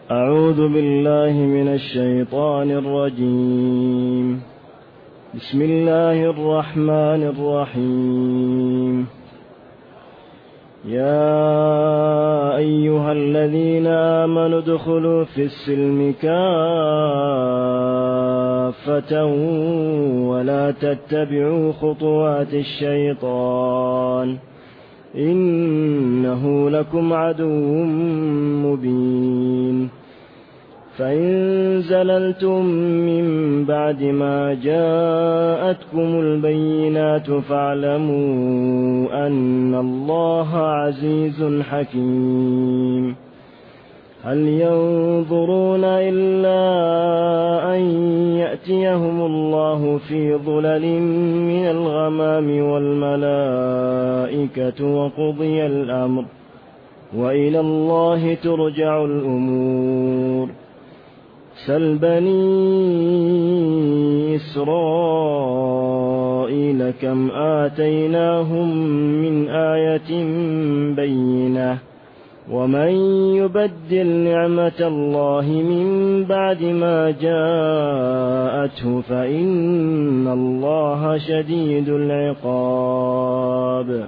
أعوذ بالله من الشيطان الرجيم. بسم الله الرحمن الرحيم. يا أيها الذين آمنوا ادخلوا في السلم كافة ولا تتبعوا خطوات الشيطان إنه لكم عدو مبين. فإن زللتم من بعد ما جاءتكم البينات فاعلموا أن الله عزيز حكيم. هل ينظرون إلا أن يأتيهم الله في ظلل من الغمام والملائكة وقضي الأمر وإلى الله ترجع الأمور. سل بني إسرائيل كم آتيناهم من آية بينة ومن يبدل نعمة الله من بعد ما جاءته فإن الله شديد العقاب.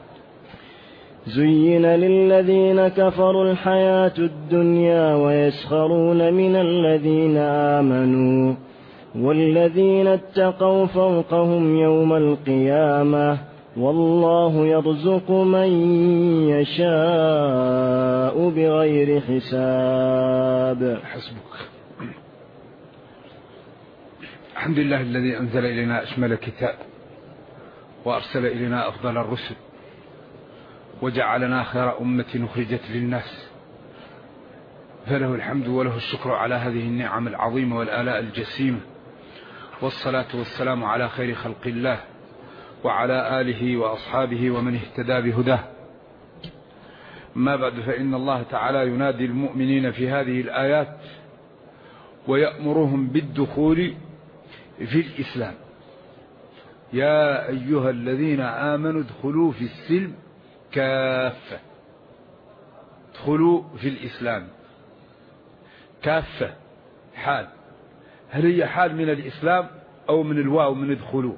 زين للذين كفروا الحياة الدنيا ويسخرون من الذين آمنوا والذين اتقوا فوقهم يوم القيامة والله يرزق من يشاء بغير حساب. حسبك. الحمد لله الذي أنزل إلينا أشمل كتاب وأرسل إلينا أفضل الرسل وجعلنا خير أمة أخرجت للناس، فله الحمد وله الشكر على هذه النعم العظيمة والآلاء الجسيمة، والصلاة والسلام على خير خلق الله وعلى آله وأصحابه ومن اهتدى بهداه. ما بعد، فإن الله تعالى ينادي المؤمنين في هذه الآيات ويأمرهم بالدخول في الإسلام. يا أيها الذين آمنوا ادخلوا في السلم كافة. ادخلوا في الإسلام كافة حال. هل هي حال من الإسلام أو من الواو من ادخلوا؟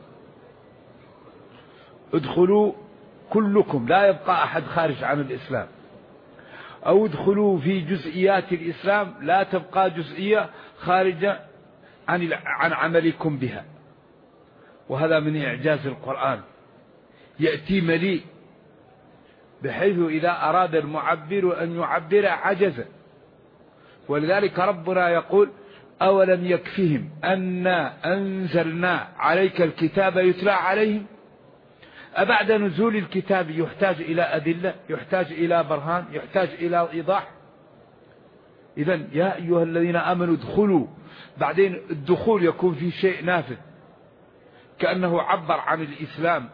ادخلوا كلكم، لا يبقى أحد خارج عن الإسلام، أو ادخلوا في جزئيات الإسلام، لا تبقى جزئية خارجة عن عملكم بها. وهذا من إعجاز القرآن، يأتي مليء بحيث إذا أراد المعبر أن يعبر عجز. ولذلك ربنا يقول: أولم يكفهم أنا أنزلنا عليك الكتاب يتلى عليهم. أبعد نزول الكتاب يحتاج إلى أدلة، يحتاج إلى برهان، يحتاج إلى إيضاح. إذن يا أيها الذين آمنوا ادخلوا، بعدين الدخول يكون في شيء نافذ كأنه عبر عن الإسلام،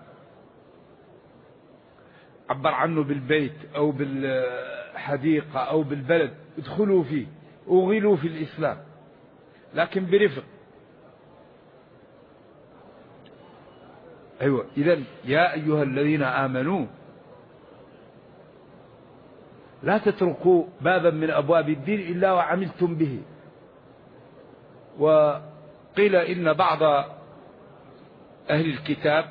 عبر عنه بالبيت أو بالحديقة أو بالبلد. ادخلوا فيه، أغلوا في الإسلام، لكن برفق. أيوة. إذن يا أيها الذين آمنوا لا تتركوا بابا من أبواب الدين إلا وعملتم به. وقيل إن بعض أهل الكتاب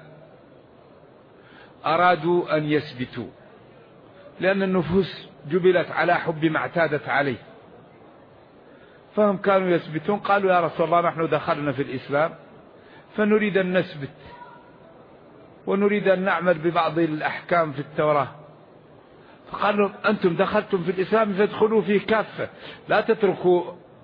أرادوا أن يثبتوا، لأن النفوس جبلت على حب ما اعتادت عليه، فهم كانوا يثبتون. قالوا: يا رسول الله، نحن دخلنا في الإسلام فنريد أن نثبت ونريد أن نعمل ببعض الأحكام في التوراة. فقالوا: أنتم دخلتم في الإسلام فادخلوا فيه كافة، لا تتركوا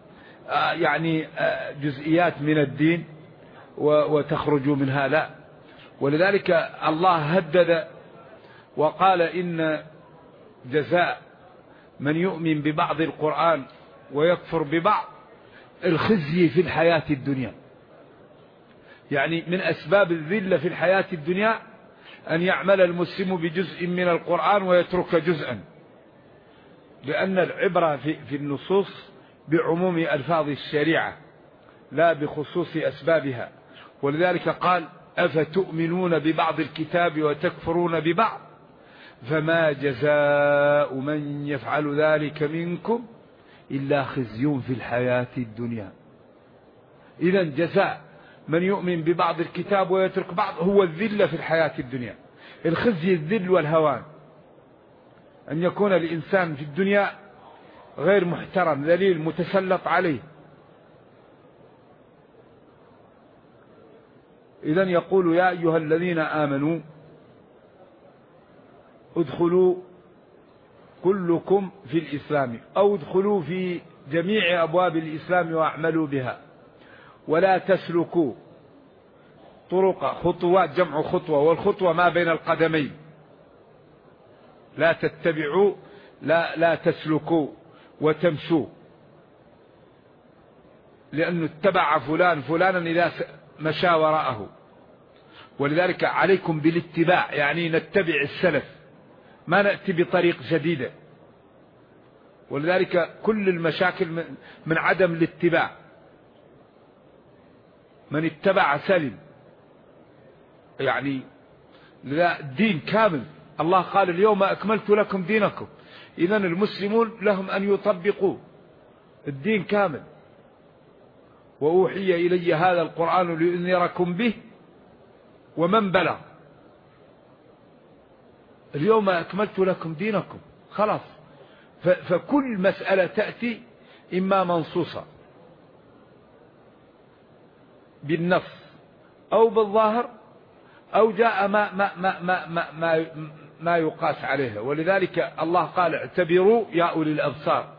جزئيات من الدين وتخرجوا منها، لا. ولذلك الله هدد وقال: إن جزاء من يؤمن ببعض القرآن ويكفر ببعض الخزي في الحياة الدنيا. يعني من أسباب الذلة في الحياة الدنيا أن يعمل المسلم بجزء من القرآن ويترك جزءا، لأن العبرة في النصوص بعموم ألفاظ الشريعة لا بخصوص أسبابها. ولذلك قال: أفتؤمنون ببعض الكتاب وتكفرون ببعض فما جزاء من يفعل ذلك منكم إلا خزي في الحياة الدنيا. إذا جزاء من يؤمن ببعض الكتاب ويترك بعض هو الذلة في الحياة الدنيا. الخزي الذل والهوان، أن يكون الإنسان في الدنيا غير محترم ذليل متسلط عليه. إذا يقول يا أيها الذين آمنوا ادخلوا كلكم في الإسلام، أو ادخلوا في جميع أبواب الإسلام واعملوا بها، ولا تسلكوا طرق، خطوات جمع خطوة، والخطوة ما بين القدمين. لا تتبعوا، لا تسلكوا وتمشوا، لأنه اتبع فلانا إذا مشى وراءه. ولذلك عليكم بالاتباع، يعني نتبع السلف، ما نأتي بطريق جديدة. ولذلك كل المشاكل من عدم الاتباع. من اتبع سلم، يعني لا دين كامل. الله قال اليوم أكملت لكم دينكم. إذن المسلمون لهم أن يطبقوا الدين كامل. وأوحي إلي هذا القرآن لأنذركم به ومن بلغ. اليوم أكملت لكم دينكم، خلاص. فكل مسألة تأتي إما منصوصة بالنص أو بالظاهر، أو جاء ما يقاس عليها. ولذلك الله قال اعتبروا يا أولي الأبصار.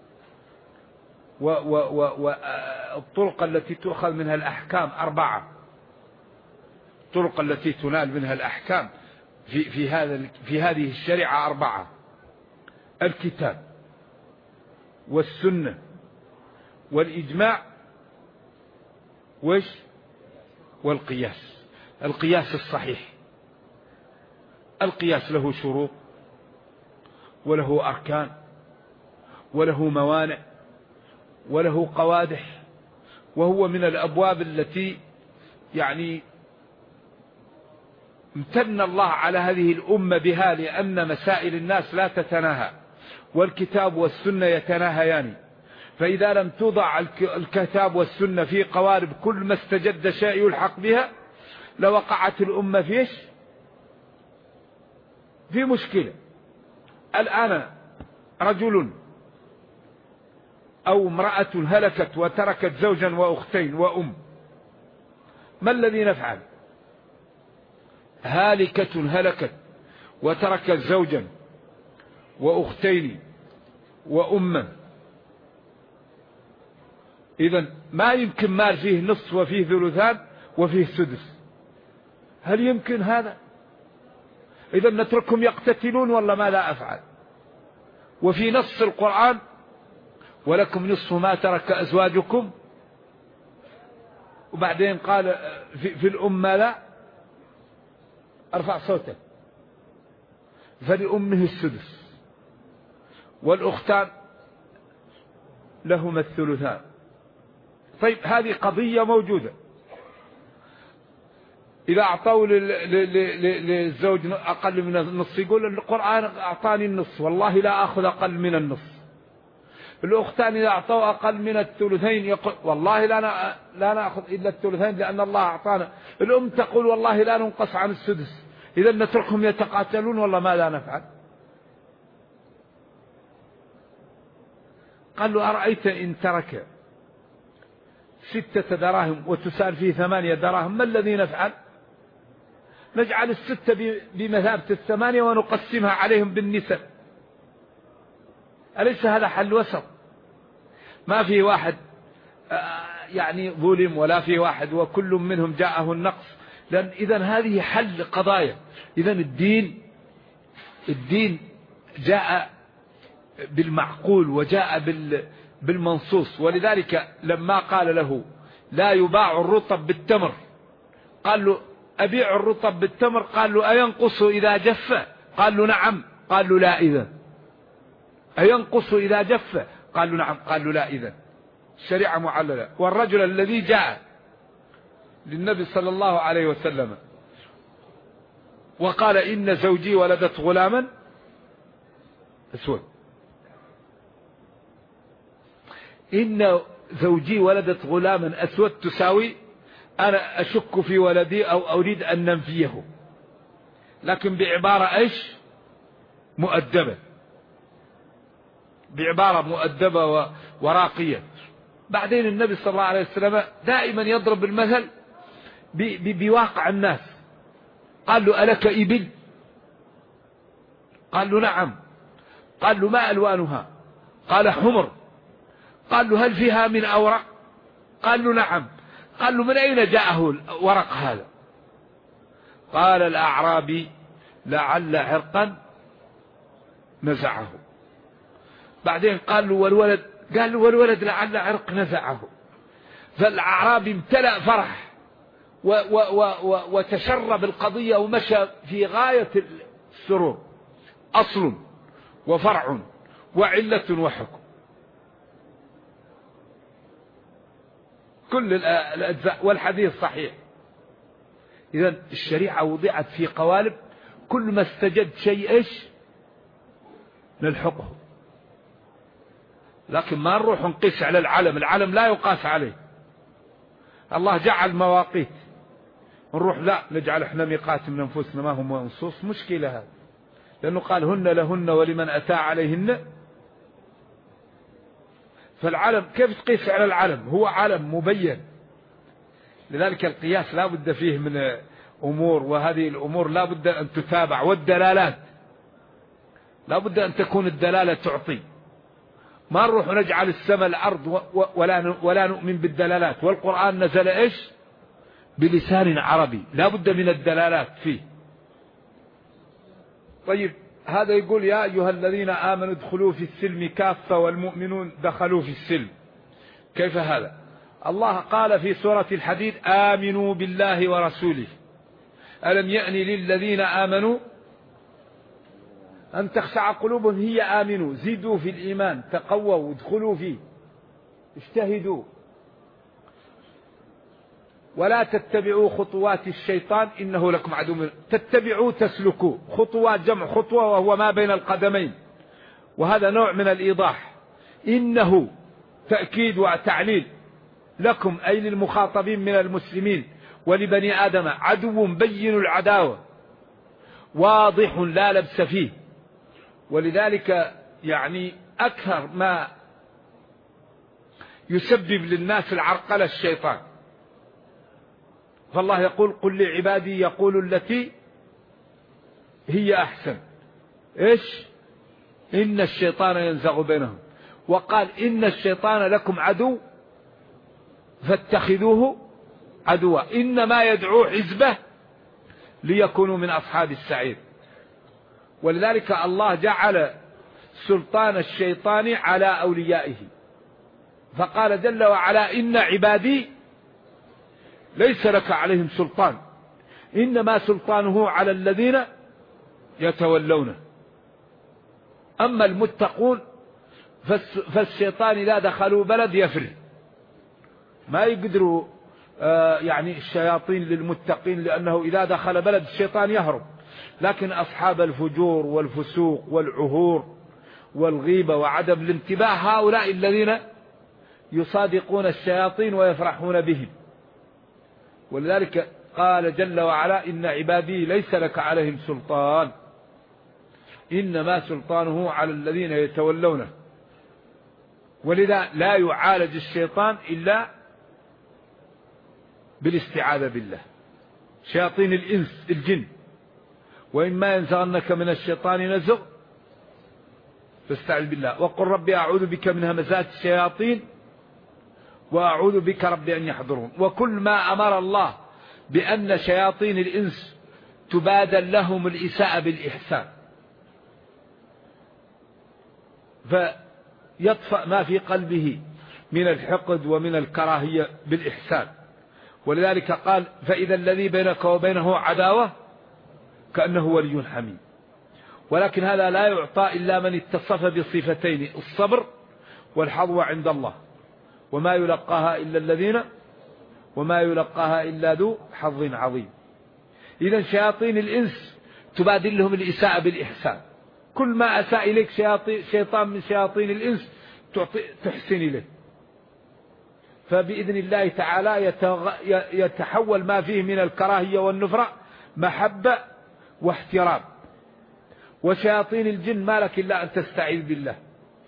والطرق التي تؤخذ منها الأحكام 4، الطرق التي تنال منها الأحكام في هذه الشريعة 4: الكتاب والسنة والإجماع والقياس. القياس الصحيح. القياس له شروط وله أركان وله موانع وله قوادح، وهو من الأبواب التي يعني امتن الله على هذه الأمة بها، لأن مسائل الناس لا تتناهى، والكتاب والسنة يتناهيان. فإذا لم توضع الكتاب والسنة في قوارب كل ما استجد شيء يلحق بها، لوقعت الأمة في مشكلة. الآن رجل أو امرأة هلكت وتركت زوجا وأختين وأم، ما الذي نفعل؟ هالكة هلكت وتركت زوجا وأختين وأما. إذن ما يمكن مال فيه نصف وفيه ثلثان وفيه سدس. هل يمكن هذا؟ إذن نتركهم يقتتلون ولا ما لا أفعل؟ وفي نص القرآن ولكم نصف ما ترك أزواجكم، وبعدين قال في الأمة لا. أرفع صوتك. فلأمه السدس، والأختان لهما الثلثان. طيب هذه قضية موجودة. إذا أعطوا للزوج أقل من النصف يقول القرآن أعطاني النصف، والله لا أخذ أقل من النصف. الأختان إذا أعطوا أقل من الثلثين يقول والله لا نأخذ إلا الثلثين لأن الله أعطانا. الأم تقول والله لا ننقص عن السدس. إذا نتركهم يتقاتلون ولا ما لا نفعل؟ قال له أرأيت إن ترك 6 دراهم وتسال فيه 8 دراهم، ما الذي نفعل؟ نجعل 6 بمثابة 8 ونقسمها عليهم بالنسب. أليس هذا حل وسط؟ ما في واحد يعني ظلم ولا في واحد وكل منهم جاءه النقص. لأن إذن هذه حل قضايا. إذن الدين جاء بالمعقول وجاء بالمنصوص. ولذلك لما قال له لا يباع الرطب بالتمر، قال له أبيع الرطب بالتمر، قال له أينقص إذا جف؟ قال له نعم. قال له لا إذن. أينقص إذا جف؟ قال له نعم. قال له لا إذن. الشريعة معللة. والرجل الذي جاء للنبي صلى الله عليه وسلم وقال إن زوجي ولدت غلاما أسود، إن زوجي ولدت غلاما أسود تساوي، أنا أشك في ولدي أو أريد أن ننفيه، لكن بعبارة إيش؟ مؤدبة، بعبارة مؤدبة وراقية. بعدين النبي صلى الله عليه وسلم دائما يضرب المثل بواقع الناس. قال له: ألك إبل؟ قال له: نعم. قال له: ما ألوانها؟ قال: حمر. قال له: هل فيها من أورق؟ قال له: نعم. قال له: من أين جاءه ورق هذا؟ قال الأعرابي: لعل عرقا نزعه. بعدين قال له: والولد؟ قال له: والولد لعل عرق نزعه. فالأعرابي امتلأ فرح وتشرب القضية ومشى في غاية السرور. أصل وفرع وعلة وحكم، كل الأجزاء، والحديث صحيح. إذن الشريعة وضعت في قوالب، كل ما استجد شيء إيش نلحقه، لكن ما نروح نقيس على العلم. العلم لا يقاس عليه. الله جعل مواقيت، نروح لا نجعل احنا ميقات من أنفسنا، ما هم منصوص. مشكلة هذا، لأنه قال: هن لهن ولمن أتى عليهن. فالعلم كيف تقيس على العلم؟ هو علم مبين. لذلك القياس لا بد فيه من أمور، وهذه الأمور لا بد أن تتابع، والدلالات لا بد أن تكون الدلالة تعطي. ما نروح نجعل السماء الأرض ولا نؤمن بالدلالات. والقرآن نزل إيش؟ بلسان عربي، لا بد من الدلالات فيه. طيب، هذا يقول: يا أيها الذين آمنوا ادخلوا في السلم كافة، والمؤمنون دخلوا في السلم. كيف هذا؟ الله قال في سورة الحديد: آمنوا بالله ورسوله، ألم يأن للذين آمنوا أن تخشع قلوبهم. هي آمنوا، زيدوا في الإيمان، تقووا، ادخلوا فيه، اجتهدوا. ولا تتبعوا خطوات الشيطان إنه لكم عدو. تتبعوا تسلكوا، خطوات جمع خطوة وهو ما بين القدمين، وهذا نوع من الإيضاح. إنه تأكيد وتعليل، لكم أي للمخاطبين من المسلمين ولبني آدم، عدو بين العداوة واضح لا لبس فيه. ولذلك يعني أكثر ما يسبب للناس العرقلة الشيطان. فالله يقول: قل لعبادي يقولوا التي هي أحسن. إيش؟ إن الشيطان ينزغ بينهم. وقال: إن الشيطان لكم عدو فاتخذوه عدوا، إنما يدعو حزبه ليكونوا من أصحاب السعير. ولذلك الله جعل سلطان الشيطان على أوليائه، فقال جل وعلا: إن عبادي ليس لك عليهم سلطان، إنما سلطانه على الذين يتولونه. أما المتقون فالشيطان إذا دخلوا بلد يفر، ما يقدروا يعني الشياطين للمتقين، لأنه إذا دخل بلد الشيطان يهرب. لكن أصحاب الفجور والفسوق والعهور والغيبة وعدم الانتباه، هؤلاء الذين يصادقون الشياطين ويفرحون بهم. ولذلك قال جل وعلا: إن عبادي ليس لك عليهم سلطان، إنما سلطانه على الذين يتولونه. ولذا لا يعالج الشيطان إلا بالاستعاذة بالله. شياطين الإنس الجن: وإما ينزغنك من الشيطان نزغ فاستعذ بالله، وقل ربي أعوذ بك من همزات الشياطين وأعوذ بك ربي أن يحضرون. وكل ما أمر الله بأن شياطين الإنس تبادل لهم الإساءة بالإحسان، فيطفأ ما في قلبه من الحقد ومن الكراهية بالإحسان. ولذلك قال: فإذا الذي بينك وبينه عداوة كأنه ولي حميم. ولكن هذا لا يعطى إلا من اتصف بصفتين: الصبر والحظوة عند الله، وما يلقاها إلا ذو حظ عظيم. إذن شياطين الإنس تبادل لهم الإساءة بالإحسان. كل ما أساء إليك شيطان من شياطين الإنس تحسن إليه. فبإذن الله تعالى يتحول ما فيه من الكراهية والنفرة محبة واحترام. وشياطين الجن ما لك إلا أن تستعيذ بالله.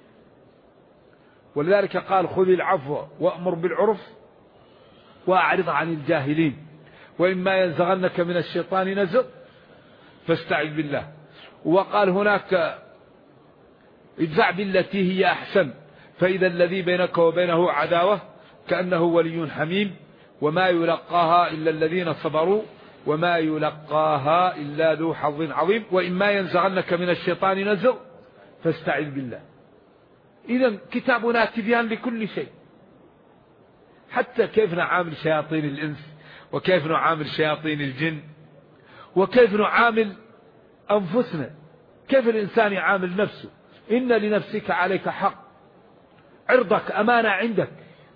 ولذلك قال خذ العفو وأمر بالعرف وأعرض عن الجاهلين وإما ينزغنك من الشيطان نزغ فاستعذ بالله. وقال هناك ادفع بالتي هي أحسن فإذا الذي بينك وبينه عداوة كأنه ولي حميم وما يلقاها إلا الذين صبروا وما يلقاها إلا ذو حظ عظيم وإما ينزغنك من الشيطان نزغ فاستعذ بالله. إذن كتابنا تبيان لكل شيء، حتى كيف نعامل شياطين الإنس وكيف نعامل شياطين الجن وكيف نعامل أنفسنا، كيف الإنسان يعامل نفسه. إن لنفسك عليك حق، عرضك أمانة عندك،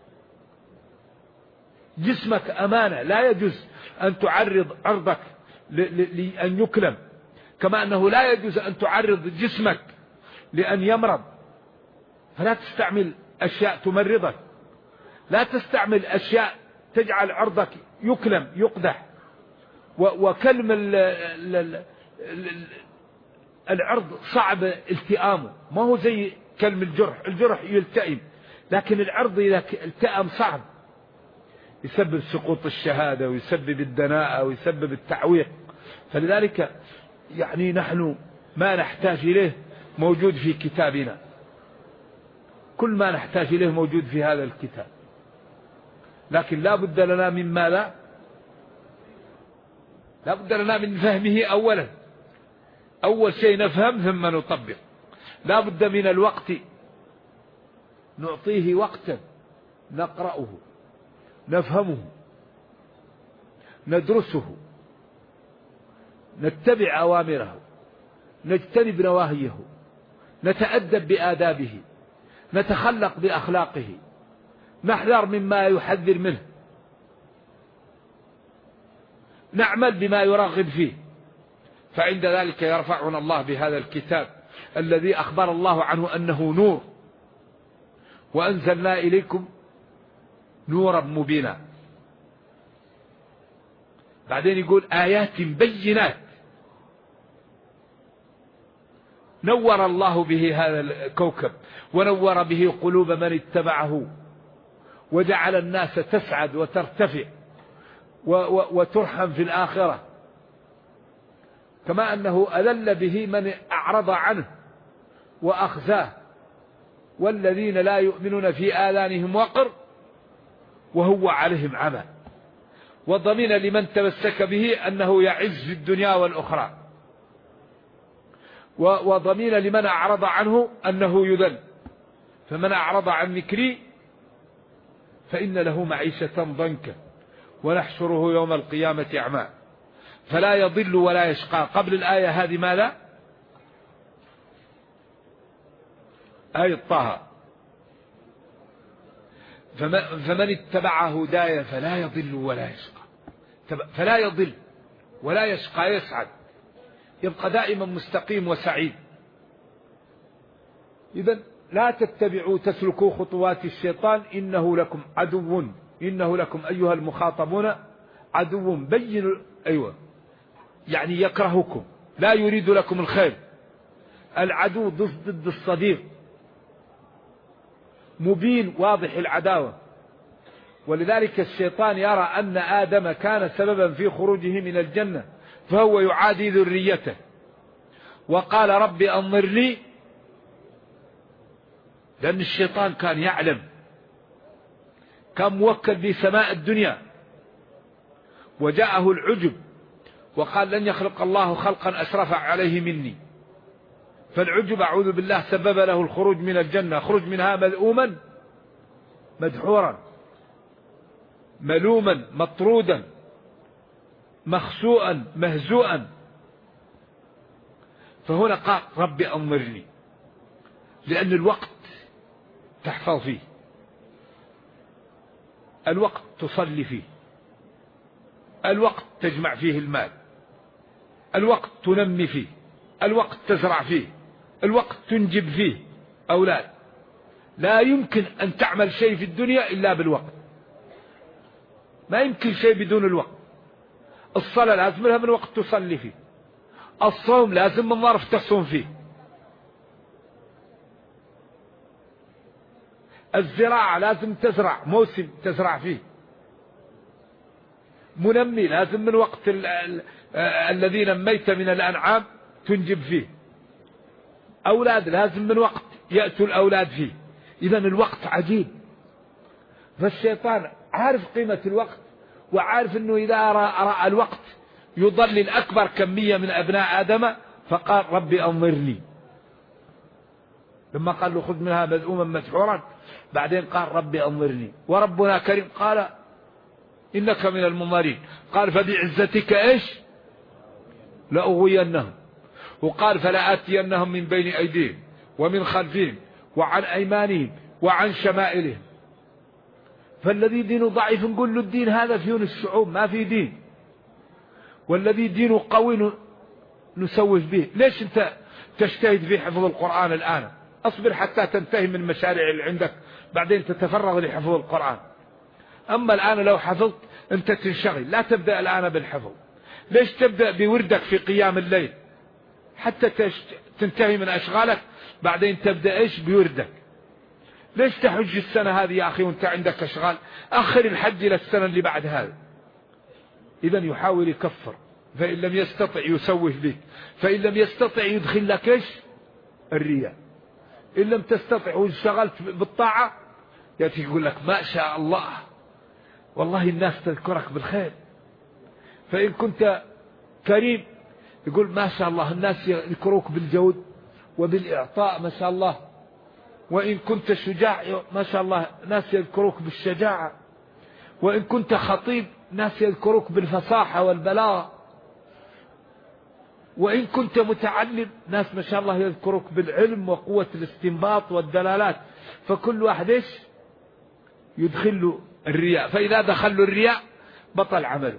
جسمك أمانة، لا يجوز أن تعرض عرضك لأن يكلم، كما أنه لا يجوز أن تعرض جسمك لأن يمرض. فلا تستعمل أشياء تمرضك، لا تستعمل أشياء تجعل عرضك يكلم يقدح. وكلم العرض صعب التئامه، ما هو زي كلم الجرح يلتئم، لكن العرض إذا التئم صعب، يسبب سقوط الشهادة ويسبب الدناءة ويسبب التعويق. فلذلك يعني نحن ما نحتاج إليه موجود في كتابنا، كل ما نحتاج إليه موجود في هذا الكتاب، لكن لا بد لنا من ماذا؟ لا بد لنا من فهمه أولا. أول شيء نفهم ثم نطبق. لا بد من الوقت، نعطيه وقتا نقرأه نفهمه ندرسه نتبع أوامره نجتنب نواهيه نتأدب بآدابه نتخلق بأخلاقه نحذر مما يحذر منه نعمل بما يرغب فيه. فعند ذلك يرفعنا الله بهذا الكتاب الذي أخبر الله عنه أنه نور وأنزلنا إليكم نورا مبينا. بعدين يقول آيات بينات نور الله به هذا الكوكب ونور به قلوب من اتبعه وجعل الناس تسعد وترتفع وترحم في الآخرة، كما أنه أذل به من أعرض عنه وأخزاه. والذين لا يؤمنون في آذانهم وقر وهو عليهم عمى، وضمن لمن تمسك به أنه يعز في الدنيا والأخرى، وضمن لمن أعرض عنه أنه يذل. فمن أعرض عن ذكري فإن له معيشة ضنكا ونحشره يوم القيامة أعمى فلا يضل ولا يشقى. قبل الآية هذه ماذا؟ آية طه. فمن اتبع هدايا فلا يضل ولا يشقى، فلا يضل ولا يشقى، يسعد، يبقى دائما مستقيم وسعيد. إذن لا تتبعوا تسلكوا خطوات الشيطان إنه لكم عدو، إنه لكم أيها المخاطبون عدو بين. أيوة، يعني يكرهكم، لا يريد لكم الخير. العدو ضد الصديق، مبين واضح العداوة. ولذلك الشيطان يرى أن آدم كان سببا في خروجه من الجنة فهو يعادي ذريته، وقال رب أنظرني، لأن الشيطان كان يعلم، كان موكل بسماء الدنيا، وجاءه العجب وقال لن يخلق الله خلقا أشرف عليه مني. فالعجب أعوذ بالله سبب له الخروج من الجنة، خرج منها مذءوما مدحورا ملوما مطرودا مخسوءا مهزوءا. فهنا قال رب أنظرني، لأن الوقت تحفظ فيه، الوقت تصلي فيه، الوقت تجمع فيه المال، الوقت تنمي فيه، الوقت تزرع فيه، الوقت تنجب فيه أولاد. لا يمكن أن تعمل شيء في الدنيا إلا بالوقت. ما يمكن شيء بدون الوقت. الصلاة لازم لها من وقت تصلي فيه، الصوم لازم من ظرف تصوم فيه، الزراعة لازم تزرع موسم تزرع فيه، منمي لازم من وقت الذي نميت من الأنعام تنجب فيه، أولاد لازم من وقت يأتوا الأولاد فيه. إذا الوقت عجيب. فالشيطان عارف قيمة الوقت، وعارف أنه إذا رأى الوقت يضلل أكبر كمية من أبناء آدم، فقال ربي أنظرني. لما قال له خذ منها مذءوما مدحورا، بعدين قال ربي أنظرني. وربنا كريم قال إنك من المنظرين. قال فبعزتك إيش لأغوينهم. وقال فلآتينهم من بين أيديهم ومن خلفهم وعن أيمانهم وعن شمائلهم. فالذي دينه ضعيف نقول له الدين هذا فيه الشعوب ما في دين، والذي دينه قوي نسوف به. ليش أنت تجتهد في حفظ القرآن الآن؟ أصبر حتى تنتهي من المشاريع اللي عندك، بعدين تتفرغ لحفظ القرآن. أما الآن لو حفظت أنت تنشغل، لا تبدأ الآن بالحفظ. ليش تبدأ بوردك في قيام الليل حتى تنتهي من أشغالك، بعدين تبدأ إيش بوردك؟ ليش تحج السنة هذه يا أخي وانت عندك أشغال؟ أخر الحج إلى السنة اللي بعد هذا. إذا يحاول يكفر، فإن لم يستطع يسوف بك، فإن لم يستطع يدخل لك إيش الرياء. إن لم تستطع واشتغلت بالطاعة يأتي يقول لك ما شاء الله والله الناس تذكرك بالخير. فإن كنت كريم يقول ما شاء الله الناس يذكروك بالجود وبالإعطاء ما شاء الله. وإن كنت شجاع ما شاء الله ناس يذكروك بالشجاعة. وإن كنت خطيب ناس يذكروك بالفصاحة والبلاغة. وإن كنت متعلم ناس ما شاء الله يذكروك بالعلم وقوة الاستنباط والدلالات. فكل واحد إيش يدخل له الرياء، فإذا دخل له الرياء بطل عمله.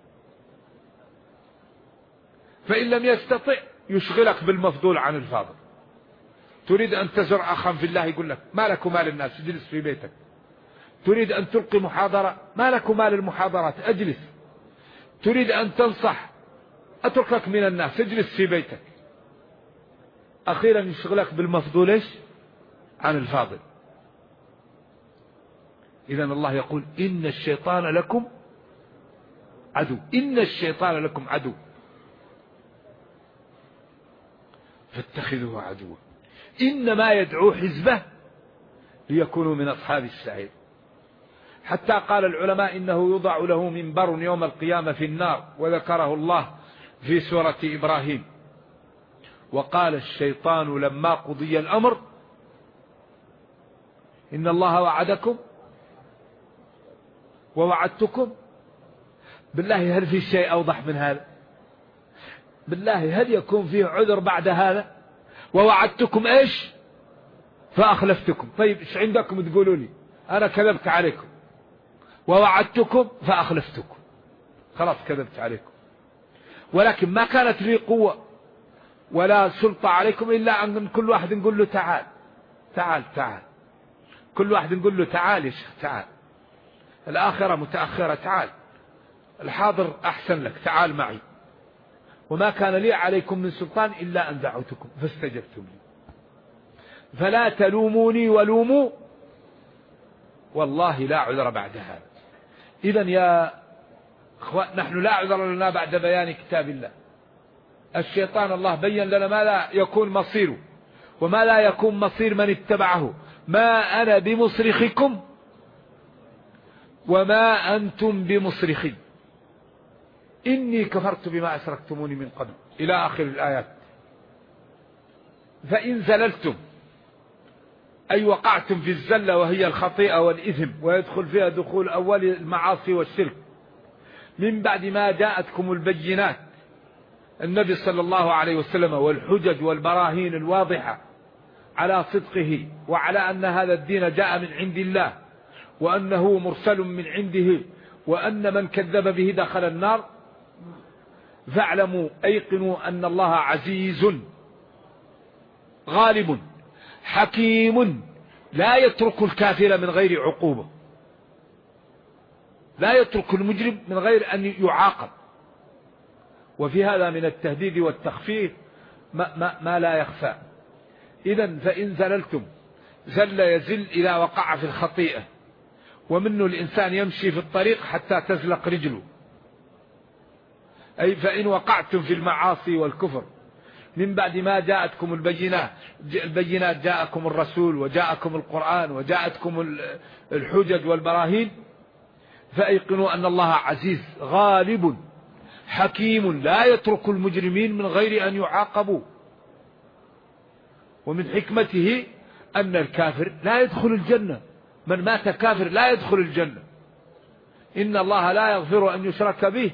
فإن لم يستطع يشغلك بالمفضول عن الفاضل. تريد أن تزر أخا في الله يقول لك ما لك ومال الناس اجلس في بيتك. تريد أن تلقي محاضرة ما لك ومال المحاضرات اجلس. تريد أن تنصح أتركك من الناس اجلس في بيتك. أخيرا يشغلك بالمفضول إيش عن الفاضل. إذن الله يقول إن الشيطان لكم عدو، إن الشيطان لكم عدو فاتخذوه عدوا إنما يدعو حزبه ليكونوا من أصحاب السعير. حتى قال العلماء إنه يوضع له منبر يوم القيامة في النار، وذكره الله في سورة إبراهيم. وقال الشيطان لما قضي الأمر إن الله وعدكم ووعدتكم. بالله هل في شيء أوضح من هذا؟ بالله هل يكون فيه عذر بعد هذا؟ ووعدتكم إيش فأخلفتكم. طيب إيش عندكم تقولوا لي؟ أنا كذبت عليكم ووعدتكم فأخلفتكم، خلاص كذبت عليكم. ولكن ما كانت لي قوة ولا سلطة عليكم إلا أن كل واحد نقول له تعال تعال تعال. كل واحد نقول له تعال يا شيخ تعال. الآخرة متأخرة تعال. الحاضر أحسن لك تعال معي. وما كان لي عليكم من سلطان إلا أن دعوتكم فاستجبتم لي. فلا تلوموني ولوموا والله لا عذر بعد هذا. إذن يا أخوان نحن لا عذر لنا بعد بيان كتاب الله. الشيطان الله بين لنا ما لا يكون مصيره وما لا يكون مصير من اتبعه. ما أنا بمصرخكم وما أنتم بمصرخي إني كفرت بما أشركتموني من قبل إلى آخر الآيات. فإن زللتم أي وقعتم في الزلة وهي الخطيئة والإثم، ويدخل فيها دخول أول المعاصي والشرك من بعد ما جاءتكم البينات النبي صلى الله عليه وسلم والحجج والبراهين الواضحة على صدقه وعلى أن هذا الدين جاء من عند الله وأنه مرسل من عنده وأن من كذب به دخل النار. فاعلموا أيقنوا أن الله عزيز غالب حكيم لا يترك الكافر من غير عقوبة. لا يترك المجرم من غير أن يعاقب. وفي هذا من التهديد والتخفيف ما لا يخفى. إذن فإن زللتم زل يزل إذا وقع في الخطيئة، ومنه الإنسان يمشي في الطريق حتى تزلق رجله، أي فإن وقعتم في المعاصي والكفر من بعد ما جاءتكم البينات جاءكم الرسول وجاءكم القرآن وجاءتكم الحجج والبراهين، فأيقنوا أن الله عزيز غالب حكيم لا يترك المجرمين من غير أن يعاقبوا. ومن حكمته أن الكافر لا يدخل الجنة، من مات كافر لا يدخل الجنة. إن الله لا يغفر أن يشرك به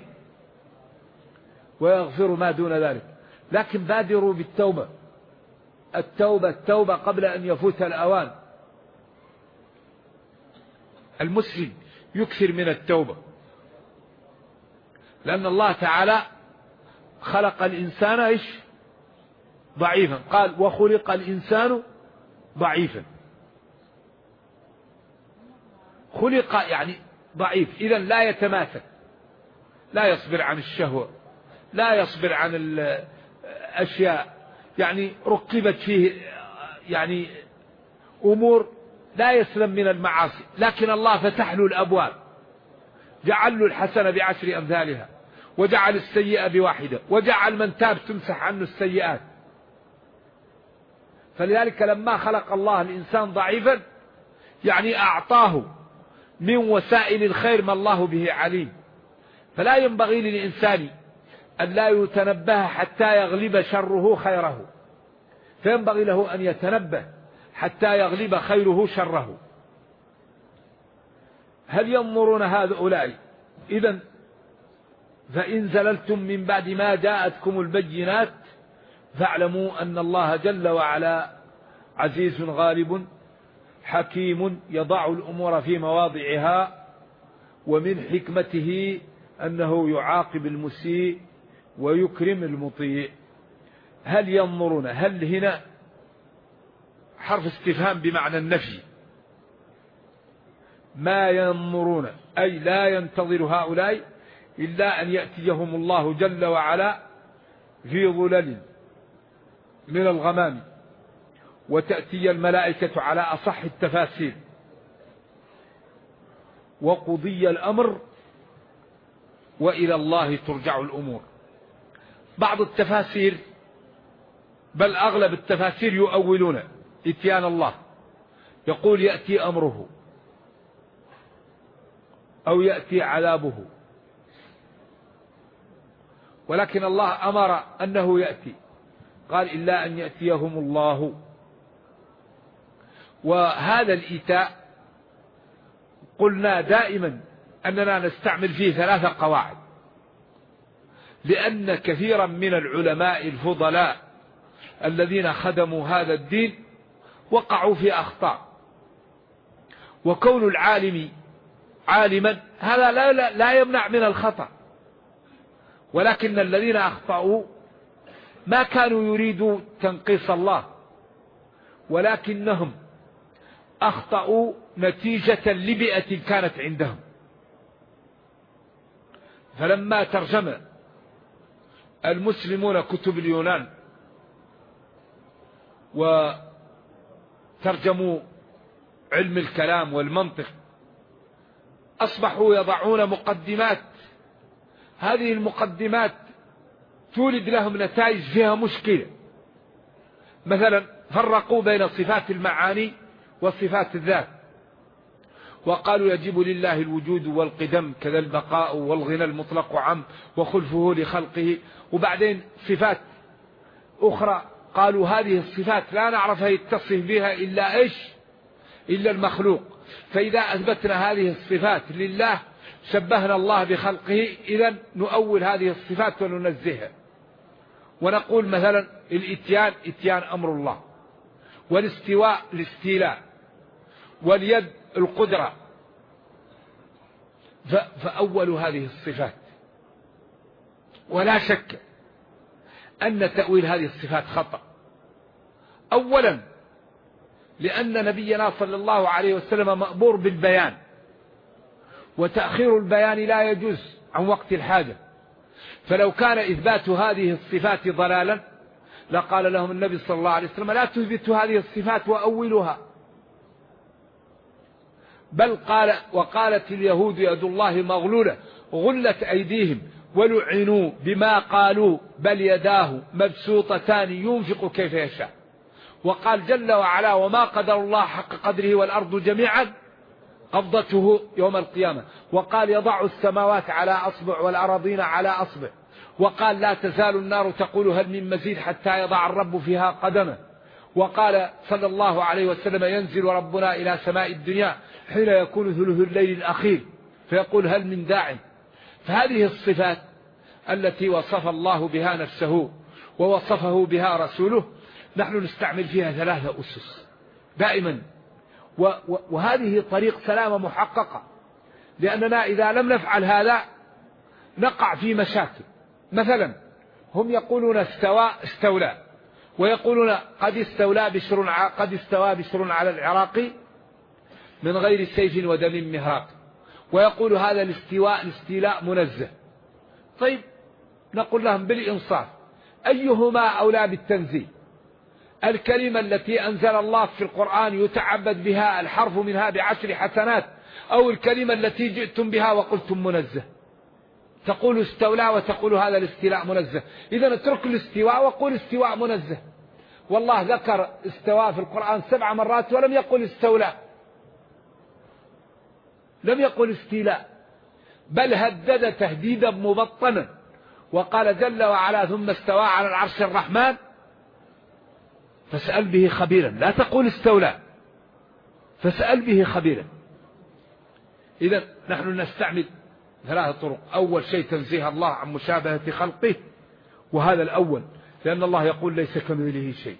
ويغفر ما دون ذلك. لكن بادروا بالتوبة، التوبة قبل أن يفوت الأوان. المسلم يكثر من التوبة، لأن الله تعالى خلق الإنسان ضعيفا، قال وخلق الإنسان ضعيفا، خلق يعني ضعيف، إذن لا يتماسك، لا يصبر عن الشهوة، لا يصبر عن الأشياء، يعني ركبت فيه يعني أمور لا يسلم من المعاصي. لكن الله فتح له الأبواب، جعل له الحسنة ب10 أمثالها، وجعل السيئة ب1، وجعل من تاب تمسح عنه السيئات. فلذلك لما خلق الله الإنسان ضعيفا يعني أعطاه من وسائل الخير ما الله به عليم. فلا ينبغي للإنسان أن لا يتنبه حتى يغلب شره خيره، فينبغي له أن يتنبه حتى يغلب خيره شره. هل ينظرون هؤلاء؟ إذن فإن زللتم من بعد ما جاءتكم البينات فاعلموا أن الله جل وعلا عزيز غالب حكيم يضع الأمور في مواضعها، ومن حكمته أنه يعاقب المسيء ويكرم المطيع. هل ينظرون؟ هل هنا حرف استفهام بمعنى النفي. ما ينظرون أي لا ينتظر هؤلاء إلا أن يأتيهم الله جل وعلا في ظلل من الغمام، وتأتي الملائكة على أصح التفاسير، وقضي الأمر وإلى الله ترجع الأمور. بعض التفاسير بل أغلب التفاسير يؤولون إتيان الله، يقول يأتي أمره أو يأتي عذابه، ولكن الله أمر أنه يأتي، قال إلا أن يأتيهم الله. وهذا الإيتاء قلنا دائما أننا نستعمل فيه 3 قواعد، لأن كثيرا من العلماء الفضلاء الذين خدموا هذا الدين وقعوا في أخطاء. وكون العالم عالما هذا لا يمنع من الخطأ، ولكن الذين أخطأوا ما كانوا يريدوا تنقيص الله، ولكنهم أخطأوا نتيجة لبيئة كانت عندهم. فلما ترجم المسلمون كتب اليونان وترجموا علم الكلام والمنطق، أصبحوا يضعون مقدمات، هذه المقدمات تولد لهم نتائج فيها مشكلة. مثلا فرقوا بين صفات المعاني وصفات الذات، وقالوا يجب لله الوجود والقدم كذا البقاء والغنى المطلق عم وخلفه لخلقه. وبعدين صفات أخرى قالوا هذه الصفات لا نعرفها يتصف بها إلا إلا المخلوق، فإذا أثبتنا هذه الصفات لله شبهنا الله بخلقه، إذن نؤول هذه الصفات وننزهها، ونقول مثلا الإتيان إتيان أمر الله، والاستواء الاستيلاء، واليد القدرة، فأولوا هذه الصفات. ولا شك أن تأويل هذه الصفات خطأ، أولا لأن نبينا صلى الله عليه وسلم مأمور بالبيان، وتأخير البيان لا يجوز عن وقت الحاجة. فلو كان إثبات هذه الصفات ضلالا لقال لهم النبي صلى الله عليه وسلم لا تثبتوا هذه الصفات وأولوها، بل قال وقالت اليهود يد الله مغلولة غلت أيديهم ولعنوا بما قالوا بل يداه مبسوطتان ينفق كيف يشاء. وقال جل وعلا وما قدر الله حق قدره والأرض جميعا قبضته يوم القيامة. وقال يضع السماوات على أصبع والأراضين على أصبع. وقال لا تزال النار تقول هل من مزيد حتى يضع الرب فيها قدمه. وقال صلى الله عليه وسلم ينزل ربنا إلى سماء الدنيا حين يكون ثلث الليل الأخير فيقول هل من داع. فهذه الصفات التي وصف الله بها نفسه ووصفه بها رسوله نحن نستعمل فيها 3 أسس دائما، وهذه طريق سلامة محققة، لأننا إذا لم نفعل هذا نقع في مشاكل. مثلا هم يقولون استولى، ويقولون قد استوى بشر على العراق من غير سيف ودم مهراق، ويقول هذا الاستيلاء منزه. طيب نقول لهم بالإنصاف أيهما أولى بالتنزيه؟ الكلمة التي أنزل الله في القرآن يتعبد بها الحرف منها ب10 حسنات، أو الكلمة التي جئتم بها وقلتم منزه؟ تقول استولى وتقول هذا الاستيلاء منزه، إذا اترك الاستواء وقول استواء منزه. والله ذكر استوى في القرآن 7 مرات ولم يقل استولى، لم يقل استيلاء، بل هدد تهديدا مبطنا وقال جل وعلا ثم استوى على العرش الرحمن فاسأل به خبيرا. لا تقول استولى، فاسأل به خبيرا. إذا نحن نستعمل 3 طرق. أول شيء تنزيه الله عن مشابهة خلقه، وهذا الأول، لأن الله يقول ليس كمثله شيء،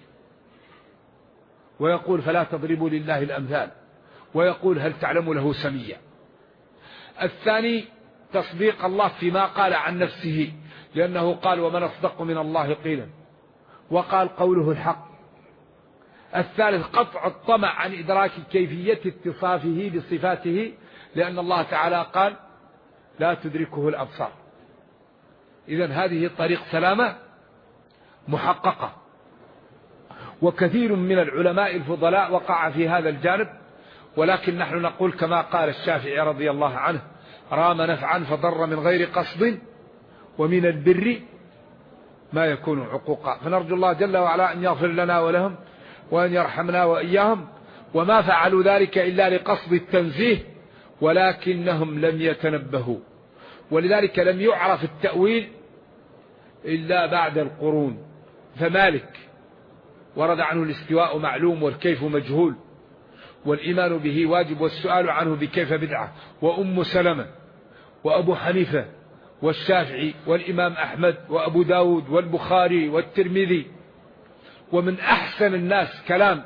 ويقول فلا تضربوا لله الأمثال، ويقول هل تعلم له سميا. الثاني تصديق الله فيما قال عن نفسه، لأنه قال ومن أصدق من الله قيلا، وقال قوله الحق. الثالث قطع الطمع عن إدراك كيفية اتصافه بصفاته، لأن الله تعالى قال لا تدركه الأبصار. إذن هذه طريق سلامة محققة. وكثير من العلماء الفضلاء وقع في هذا الجانب، ولكن نحن نقول كما قال الشافعي رضي الله عنه رام نفعا فضر من غير قصد ومن البر ما يكون عقوقا. فنرجو الله جل وعلا أن يغفر لنا ولهم وأن يرحمنا وإياهم، وما فعلوا ذلك إلا لقصد التنزيه ولكنهم لم يتنبهوا، ولذلك لم يعرف التأويل إلا بعد القرون. فمالك ورد عنه الاستواء معلوم والكيف مجهول، والإيمان به واجب والسؤال عنه بكيف بدعة، وأم سلمة وأبو حنيفة والشافعي والإمام أحمد وأبو داود والبخاري والترمذي. ومن أحسن الناس كلام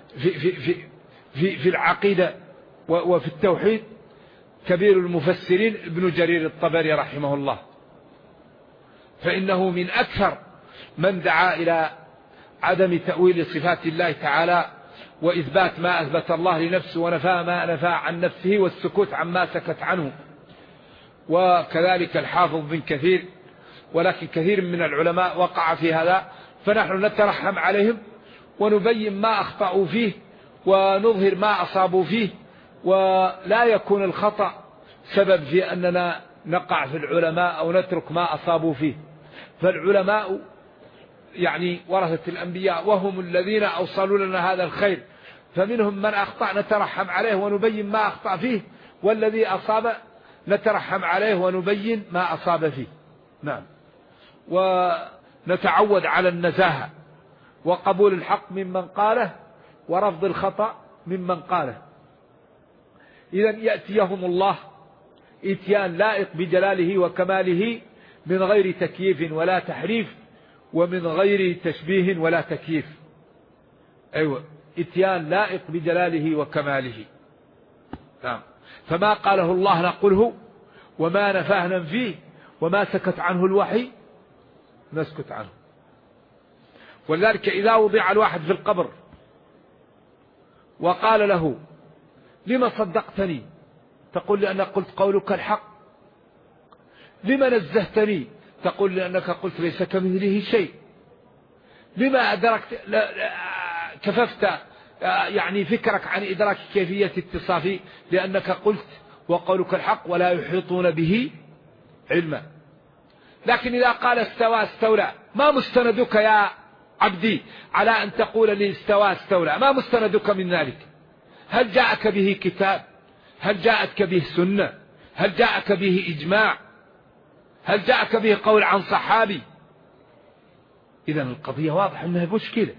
في العقيدة وفي التوحيد كبير المفسرين ابن جرير الطبري رحمه الله، فإنه من أكثر من دعا إلى عدم تأويل صفات الله تعالى وإثبات ما أثبت الله لنفسه ونفى ما نفى عن نفسه والسكوت عما سكت عنه. وكذلك الحافظ بن كثير، ولكن كثير من العلماء وقع في هذا، فنحن نترحم عليهم ونبين ما أخطأوا فيه ونظهر ما أصابوا فيه، ولا يكون الخطأ سبب في أننا نقع في العلماء أو نترك ما أصابوا فيه. فالعلماء يعني ورثة الأنبياء، وهم الذين أوصلوا لنا هذا الخير، فمنهم من أخطأ نترحم عليه ونبين ما أخطأ فيه، والذي أصاب نترحم عليه ونبين ما أصاب فيه. نعم. ونتعود على النزاهة وقبول الحق ممن قاله ورفض الخطأ ممن قاله. إذن يأتيهم الله إتيان لائق بجلاله وكماله من غير تكييف ولا تحريف، ومن غير تشبيه ولا تكييف. أيوة، إتيان لائق بجلاله وكماله. نعم. فما قاله الله نقوله، وما نفاه ننفيه، وما سكت عنه الوحي نسكت عنه. ولذلك إذا وضع الواحد في القبر وقال له لما صدقتني، تقول لأنك قلت قولك الحق. لما نزهتني؟ تقول لأنك قلت ليس كمثله شيء. لما أدركت كففت يعني فكرك عن إدراك كيفية اتصافي؟ لأنك قلت وقولك الحق ولا يحيطون به علما. لكن إذا قال استوى استولى، ما مستندك يا عبدي على أن تقول لي استوى استولى؟ ما مستندك من ذلك؟ هل جاءك به كتاب؟ هل جاءك به سنة؟ هل جاءك به إجماع؟ هل جاءك به قول عن صحابي؟ إذن القضية واضح أنها مشكلة.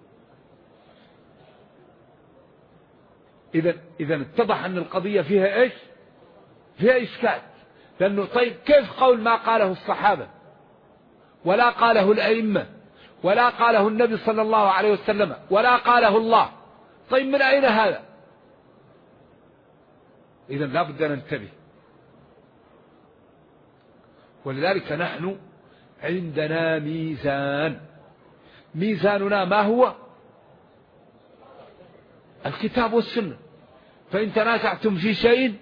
إذن اتضح أن القضية فيها إيش؟ فيها إشكال. لأنه طيب كيف قول ما قاله الصحابة ولا قاله الأئمة ولا قاله النبي صلى الله عليه وسلم ولا قاله الله؟ طيب من أين هذا؟ إذن لا بد أن ننتبه. ولذلك نحن عندنا ميزان. ميزاننا ما هو؟ الكتاب والسنة. فإن تنازعتم في شيء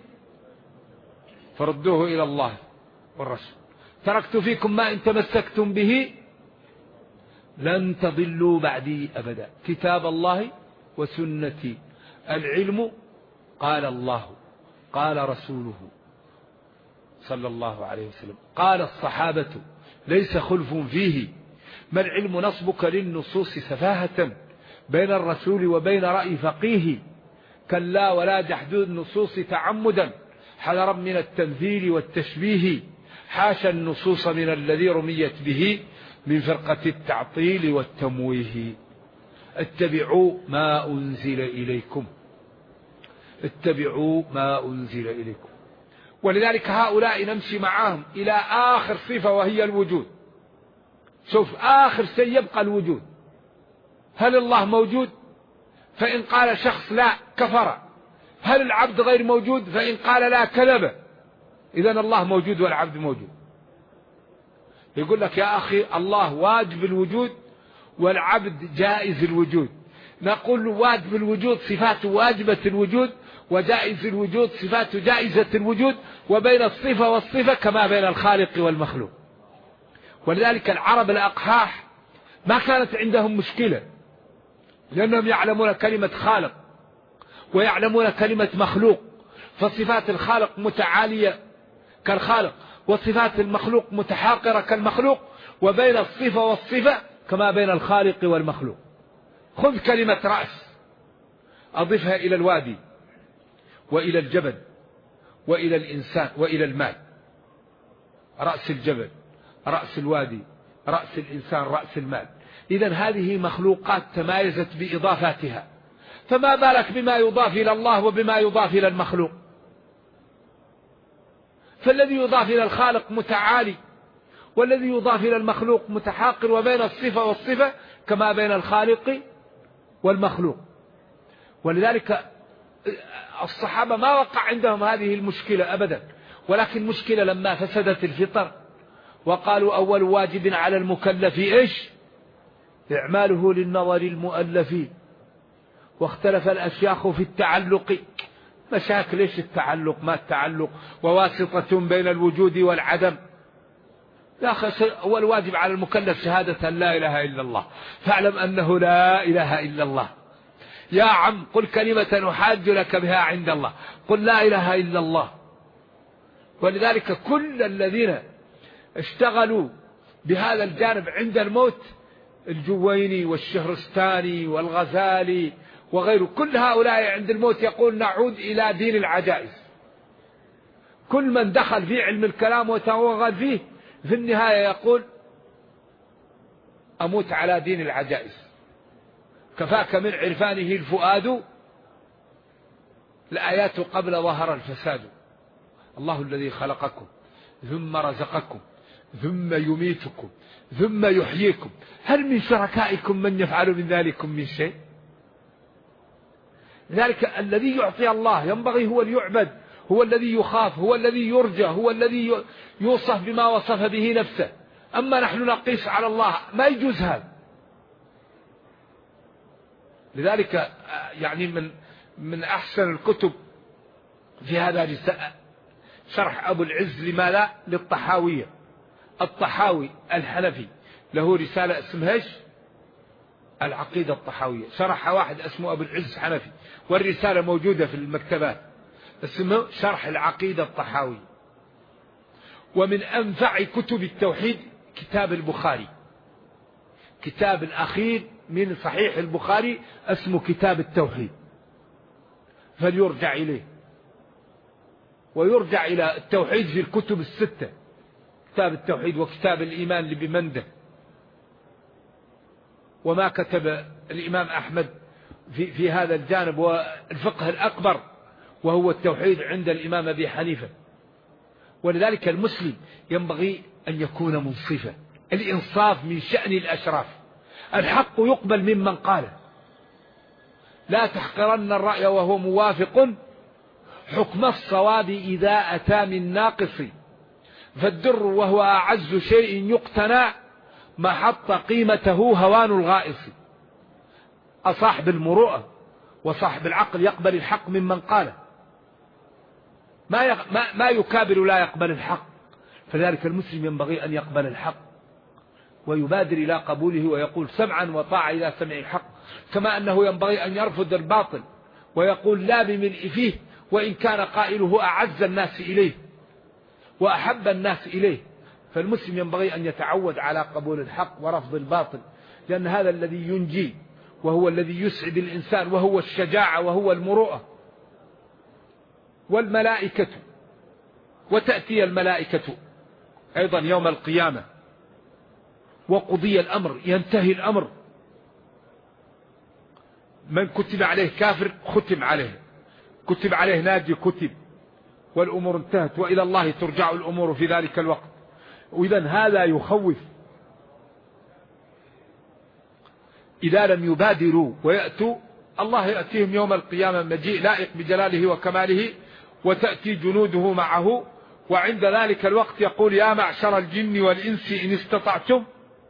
فردوه إلى الله والرسول. تركت فيكم ما إن تمسكتم به لن تضلوا بعدي أبدا، كتاب الله وسنتي. العلم قال الله قال رسوله صلى الله عليه وسلم، قال الصحابة ليس خلف فيه. ما العلم نصبك للنصوص سفاهة بين الرسول وبين رأي فقيه؟ كلا ولا جحدوا النصوص تعمدا حذرا من التمثيل والتشبيه. حاشا النصوص من الذي رميت به من فرقة التعطيل والتمويه. اتبعوا ما أنزل إليكم، اتبعوا ما أنزل إليكم. ولذلك هؤلاء نمشي معهم إلى آخر صفة وهي الوجود. شوف آخر شيء يبقى الوجود. هل الله موجود؟ فإن قال شخص لا كفر. هل العبد غير موجود؟ فإن قال لا كذب. إذن الله موجود والعبد موجود. يقول لك يا أخي الله واجب الوجود والعبد جائز الوجود. نقول واجب الوجود صفاته واجبة الوجود، وجائز الوجود صفاته جائزة الوجود، وبين الصفة والصفة كما بين الخالق والمخلوق. ولذلك العرب الأقحاح ما كانت عندهم مشكلة، لأنهم يعلمون كلمة خالق ويعلمون كلمة مخلوق. فصفات الخالق متعالية كالخالق، وصفات المخلوق متحاقرة كالمخلوق، وبين الصفة والصفة كما بين الخالق والمخلوق. خذ كلمة رأس أضفها إلى الوادي وإلى الجبل وإلى الإنسان وإلى المال. رأس الجبل، رأس الوادي، رأس الإنسان، رأس المال. إذن هذه مخلوقات تمايزت بإضافاتها، فما بالك بما يضاف إلى الله وبما يضاف إلى المخلوق؟ فالذي يضاف إلى الخالق متعالي، والذي يضاف إلى المخلوق متحاقر، وبين الصفة والصفة كما بين الخالق والمخلوق. ولذلك الصحابة ما وقع عندهم هذه المشكلة أبدا، ولكن مشكلة لما فسدت الفطر وقالوا أول واجب على المكلف إيش؟ إعماله للنظر المؤلف، واختلف الأشياخ في التعلق. مشاكل إيش التعلق؟ ما التعلق؟ وواسطة بين الوجود والعدم. يا أخي أول واجب على المكلف شهادة لا إله إلا الله، فاعلم أنه لا إله إلا الله. يا عم قل كلمة أحاج لك بها عند الله، قل لا إله إلا الله. ولذلك كل الذين اشتغلوا بهذا الجانب عند الموت، الجويني والشهرستاني والغزالي وغيره، كل هؤلاء عند الموت يقول نعود إلى دين العجائز. كل من دخل في علم الكلام وتوغل فيه في النهاية يقول أموت على دين العجائز. كفاك من عرفانه الفؤاد الآيات قبل ظهر الفساد. الله الذي خلقكم ثم رزقكم ثم يميتكم ثم يحييكم، هل من شركائكم من يفعل من ذلكم من شيء؟ لذلك الذي يعطي الله ينبغي هو اللي يعبد، هو الذي يخاف، هو الذي يرجى، هو الذي يوصف بما وصف به نفسه. أما نحن نقيس على الله ما يجوز هذا. لذلك يعني من أحسن الكتب في هذا شرح أبو العز لما لا للطحاوية. الطحاوي الحنفي له رسالة اسمها ايش؟ العقيدة الطحاوية، شرحها واحد اسمه أبو العز حنفي، والرسالة موجودة في المكتبات، اسمه شرح العقيدة الطحاوية. ومن أنفع كتب التوحيد كتاب البخاري، كتاب الأخير من صحيح البخاري اسمه كتاب التوحيد، فليرجع إليه. ويرجع إلى التوحيد في الكتب الستة، كتاب التوحيد وكتاب الإيمان لبمنده، وما كتب الإمام أحمد في هذا الجانب، والفقه الأكبر وهو التوحيد عند الإمام أبي حنيفة. ولذلك المسلم ينبغي أن يكون منصفا، الإنصاف من شأن الأشراف، الحق يقبل ممن قاله، لا تحقرن الرأي وهو موافق حكم الصواب إذا أتى من ناقص، فالدر وهو أعز شيء يقتنى ما حط قيمته هوان الغائص. أصاحب المروءة وصاحب العقل يقبل الحق ممن قاله، ما يكابر لا يقبل الحق. فذلك المسلم ينبغي أن يقبل الحق ويبادر إلى قبوله ويقول سمعا وطاعة إلى سمع الحق، كما أنه ينبغي أن يرفض الباطل ويقول لا بملء فيه، وإن كان قائله أعز الناس إليه وأحب الناس إليه. فالمسلم ينبغي أن يتعود على قبول الحق ورفض الباطل، لأن هذا الذي ينجي وهو الذي يسعد الإنسان، وهو الشجاعة وهو المروءة. والملائكة، وتأتي الملائكة أيضا يوم القيامة وقضي الأمر، ينتهي الأمر، من كتب عليه كافر ختم عليه، كتب عليه ناجي كتب، والأمور انتهت، وإلى الله ترجع الأمور في ذلك الوقت. وإذن هذا يخوف. إذا لم يبادروا ويأتوا، الله يأتيهم يوم القيامة مجيء لائق بجلاله وكماله، وتأتي جنوده معه، وعند ذلك الوقت يقول يا معشر الجن والإنس إن استطعتم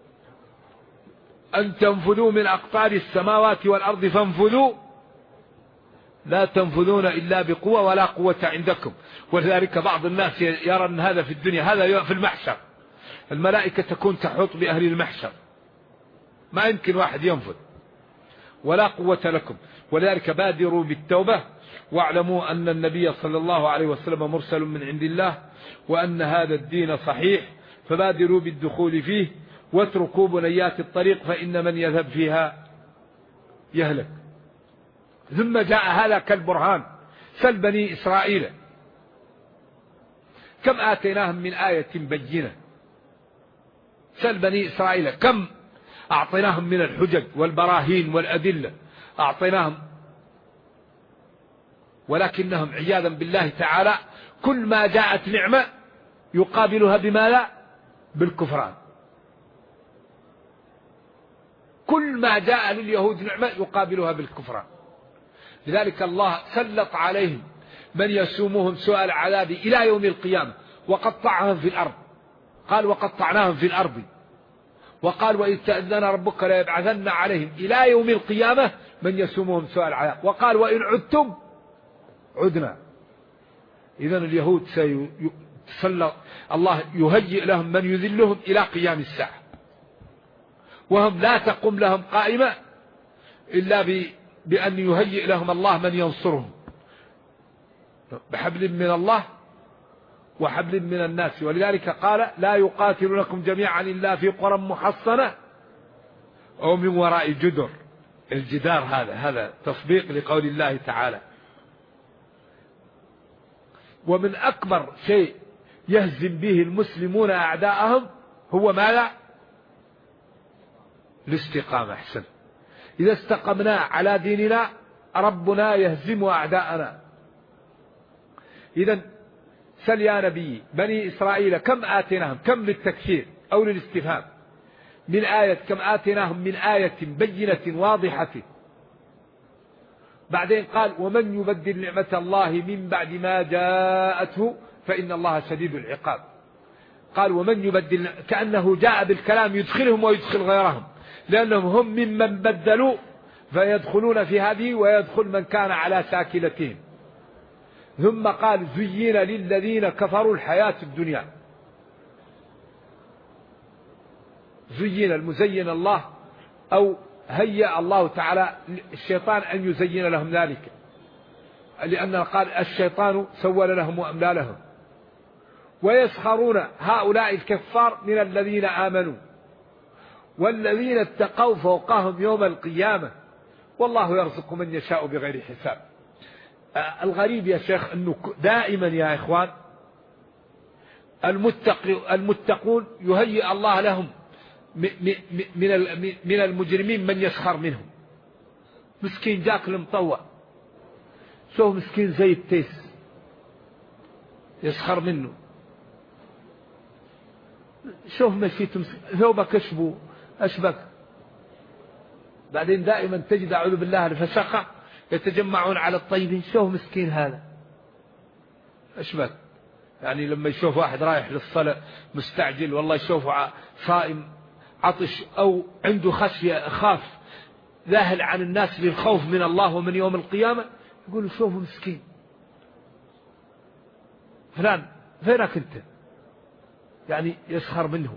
أن تنفذوا من أقطار السماوات والأرض فانفذوا لا تنفذون إلا بقوة ولا قوة عندكم. ولذلك بعض الناس يرى أن هذا في الدنيا، هذا في المحشر، الملائكة تكون تحوط بأهل المحشر، ما يمكن واحد ينفذ، ولا قوة لكم. ولذلك بادروا بالتوبة، واعلموا أن النبي صلى الله عليه وسلم مرسل من عند الله، وأن هذا الدين صحيح، فبادروا بالدخول فيه، واتركوا بنيات الطريق، فإن من يذهب فيها يهلك. ثم جاء هذا كالبرهان. سل بني إسرائيل كم آتيناهم من آية بينة، سل بني إسرائيل كم أعطيناهم من الحجج والبراهين والأدلة، أعطيناهم، ولكنهم عياذا بالله تعالى كل ما جاءت نعمة يقابلها بما لا؟ بالكفران. كل ما جاء لليهود نعمة يقابلها بالكفران. لذلك الله سلط عليهم من يسومهم سوء العذاب إلى يوم القيامة، وقطعهم في الأرض. قال وقطعناهم في الأرض، وقال وإذ تأذن ربك ليبعثن عليهم إلى يوم القيامة من يسومهم سوء العذاب، وقال وإن عدتم عدنا. إذن اليهود سيسلط الله، يهيئ لهم من يذلهم إلى قيام الساعة، وهم لا تقوم لهم قائمة إلا بأن يهيئ لهم الله من ينصرهم بحبل من الله وحبل من الناس. ولذلك قال لا يقاتلونكم جميعا إلا في قرى محصنة أو من وراء جدر. الجدار هذا تصديق لقول الله تعالى. ومن أكبر شيء يهزم به المسلمون أعداءهم هو ماذا؟ الاستقامة. أحسن، إذا استقمنا على ديننا ربنا يهزم أعداءنا. إذن سل يا نبي بني إسرائيل كم آتيناهم، كم للتكثير أو للاستفهام، من آية، كم آتيناهم من آية بينة واضحة. بعدين قال ومن يبدل نعمة الله من بعد ما جاءته فإن الله شديد العقاب. قال ومن يبدل، كأنه جاء بالكلام يدخلهم ويدخل غيرهم، لأنهم هم ممن بدلوا فيدخلون في هذه ويدخل من كان على ساكلتهم. ثم قال زين للذين كفروا الحياة الدنيا. زين المزين الله، أو هيأ الله تعالى الشيطان أن يزين لهم ذلك، لأن قال الشيطان سول لهم وأملى لهم. ويسخرون هؤلاء الكفار من الذين آمنوا والذين اتقوا فوقهم يوم القيامة والله يرزق من يشاء بغير حساب. الغريب يا شيخ أنه دائما يا إخوان المتقون يهيئ الله لهم من المجرمين من يسخر منهم. مسكين جاك المطوع، شوف مسكين زي التيس يسخر منه. شوف مشيت ثوبك أشبك. بعدين دائما تجد أعوذ بالله الفسقة يتجمعون على الطيبين. شوف مسكين هذا أشبك. يعني لما يشوف واحد رايح للصلاة مستعجل، والله يشوفه صائم عطش أو عنده خشية خاف ذاهل عن الناس للخوف من الله ومن يوم القيامة، يقول شوفوا مسكين فلان فينك أنت، يعني يسخر منه.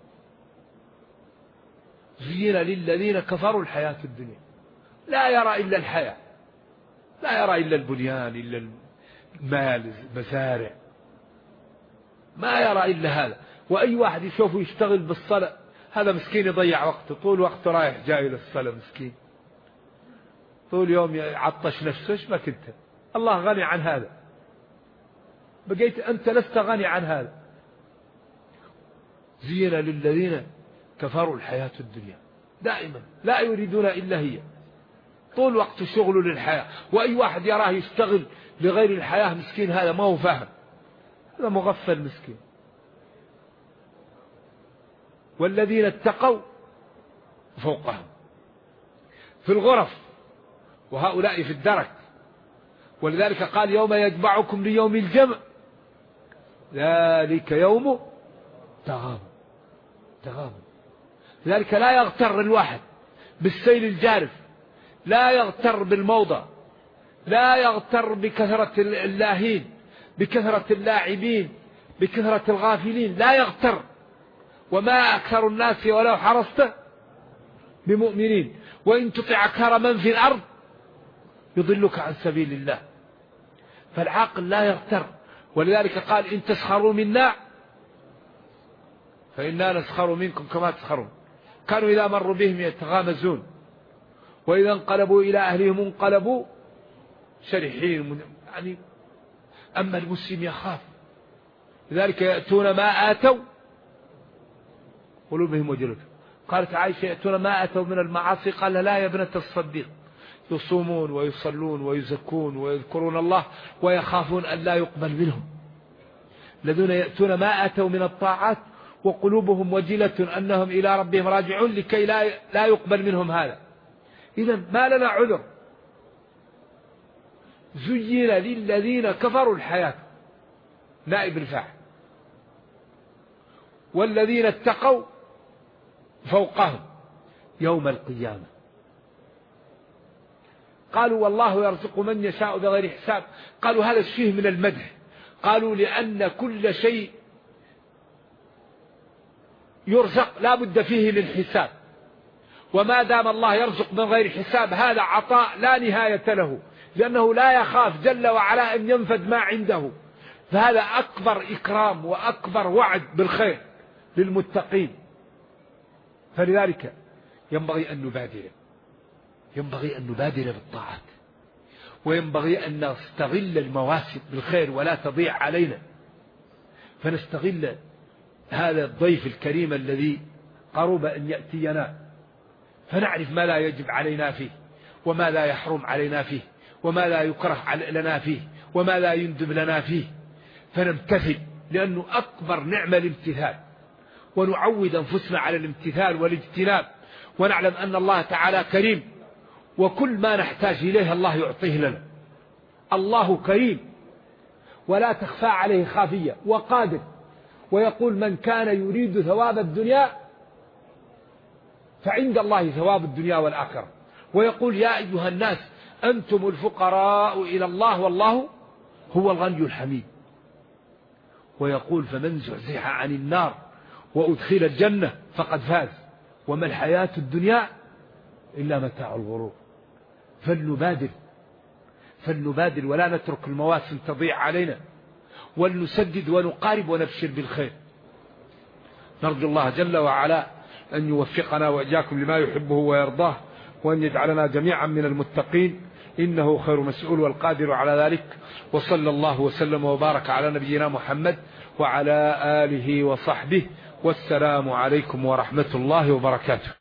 زين للذين كفروا الحياة الدنيا، لا يرى إلا الحياة، لا يرى إلا البنيان، إلا المال، المزارع، ما يرى إلا هذا. وأي واحد يشوفه يشتغل بالصلاة هذا مسكين يضيع وقته، طول وقته رايح جاي للصلاة، مسكين طول يوم يعطش نفسه. ايش بك انت؟ الله غني عن هذا، بقيت أنت لست غني عن هذا. زين للذين كفروا الحياة الدنيا، دائما لا يريدون إلا هي، طول وقت شغله للحياة. وأي واحد يراه يشتغل لغير الحياة مسكين، هذا ما هو فاهم، هذا مغفل مسكين. والذين اتقوا فوقهم في الغرف، وهؤلاء في الدرك. ولذلك قال يوم يجمعكم ليوم الجمع ذلك يوم تغابن. لذلك لا يغتر الواحد بالسيل الجارف، لا يغتر بالموضة، لا يغتر بكثرة اللاهين، بكثرة اللاعبين، بكثرة الغافلين، لا يغتر. وما أكثر الناس ولو حرصت بمؤمنين وإن تطع أكثر من في الأرض يضلك عن سبيل الله. فالعاقل لا يغتر. ولذلك قال إن تسخروا منا فإنا نسخر منكم كما تسخرون. كانوا إذا مروا بهم يتغامزون وإذا انقلبوا إلى أهلهم انقلبوا شرحين. يعني أما المسلم يخاف، لذلك يأتون ما آتوا قلوبهم وجلة. قالت عائشة يأتون ما آتوا من المعاصي، قال لا يا ابنة الصديق، يصومون ويصلون ويزكون ويذكرون الله ويخافون أن لا يقبل منهم. الذين يأتون ما آتوا من الطاعات وقلوبهم وجلة أنهم إلى ربهم راجعون لكي لا يقبل منهم هذا. إذن ما لنا عذر. زين للذين كفروا الحياة نائب الفاعل، والذين اتقوا فوقهم يوم القيامة. قالوا والله يرزق من يشاء بغير حساب. قالوا هذا الشيء من المدح. قالوا لأن كل شيء يرزق لا بد فيه من حساب، وما دام الله يرزق من غير حساب هذا عطاء لا نهاية له، لأنه لا يخاف جل وعلا أن ينفد ما عنده. فهذا أكبر إكرام وأكبر وعد بالخير للمتقين. فلذلك ينبغي أن نبادر بالطاعات، وينبغي أن نستغل المواسم بالخير ولا تضيع علينا، فنستغل هذا الضيف الكريم الذي قرب أن يأتينا، فنعرف ما لا يجب علينا فيه وما لا يحرم علينا فيه وما لا يكره لنا فيه وما لا يندب لنا فيه، فنمتثل، لأنه أكبر نعمة الامتثال، ونعود أنفسنا على الامتثال والاجتناب، ونعلم أن الله تعالى كريم، وكل ما نحتاج إليه الله يعطيه لنا. الله كريم ولا تخفى عليه خافية، وقادر، ويقول من كان يريد ثواب الدنيا فعند الله ثواب الدنيا والآخرة. ويقول يا أيها الناس أنتم الفقراء إلى الله والله هو الغني الحميد. ويقول فمن زحزح عن النار وأدخل الجنة فقد فاز وما الحياة الدنيا إلا متاع الغرور. فلنبادر ولا نترك المواسم تضيع علينا، ولنسدد ونقارب ونبشر بالخير. نرجو الله جل وعلا أن يوفقنا وإياكم لما يحبه ويرضاه، وأن يجعلنا جميعا من المتقين، إنه خير مسؤول والقادر على ذلك. وصلى الله وسلم وبارك على نبينا محمد وعلى آله وصحبه، والسلام عليكم ورحمة الله وبركاته.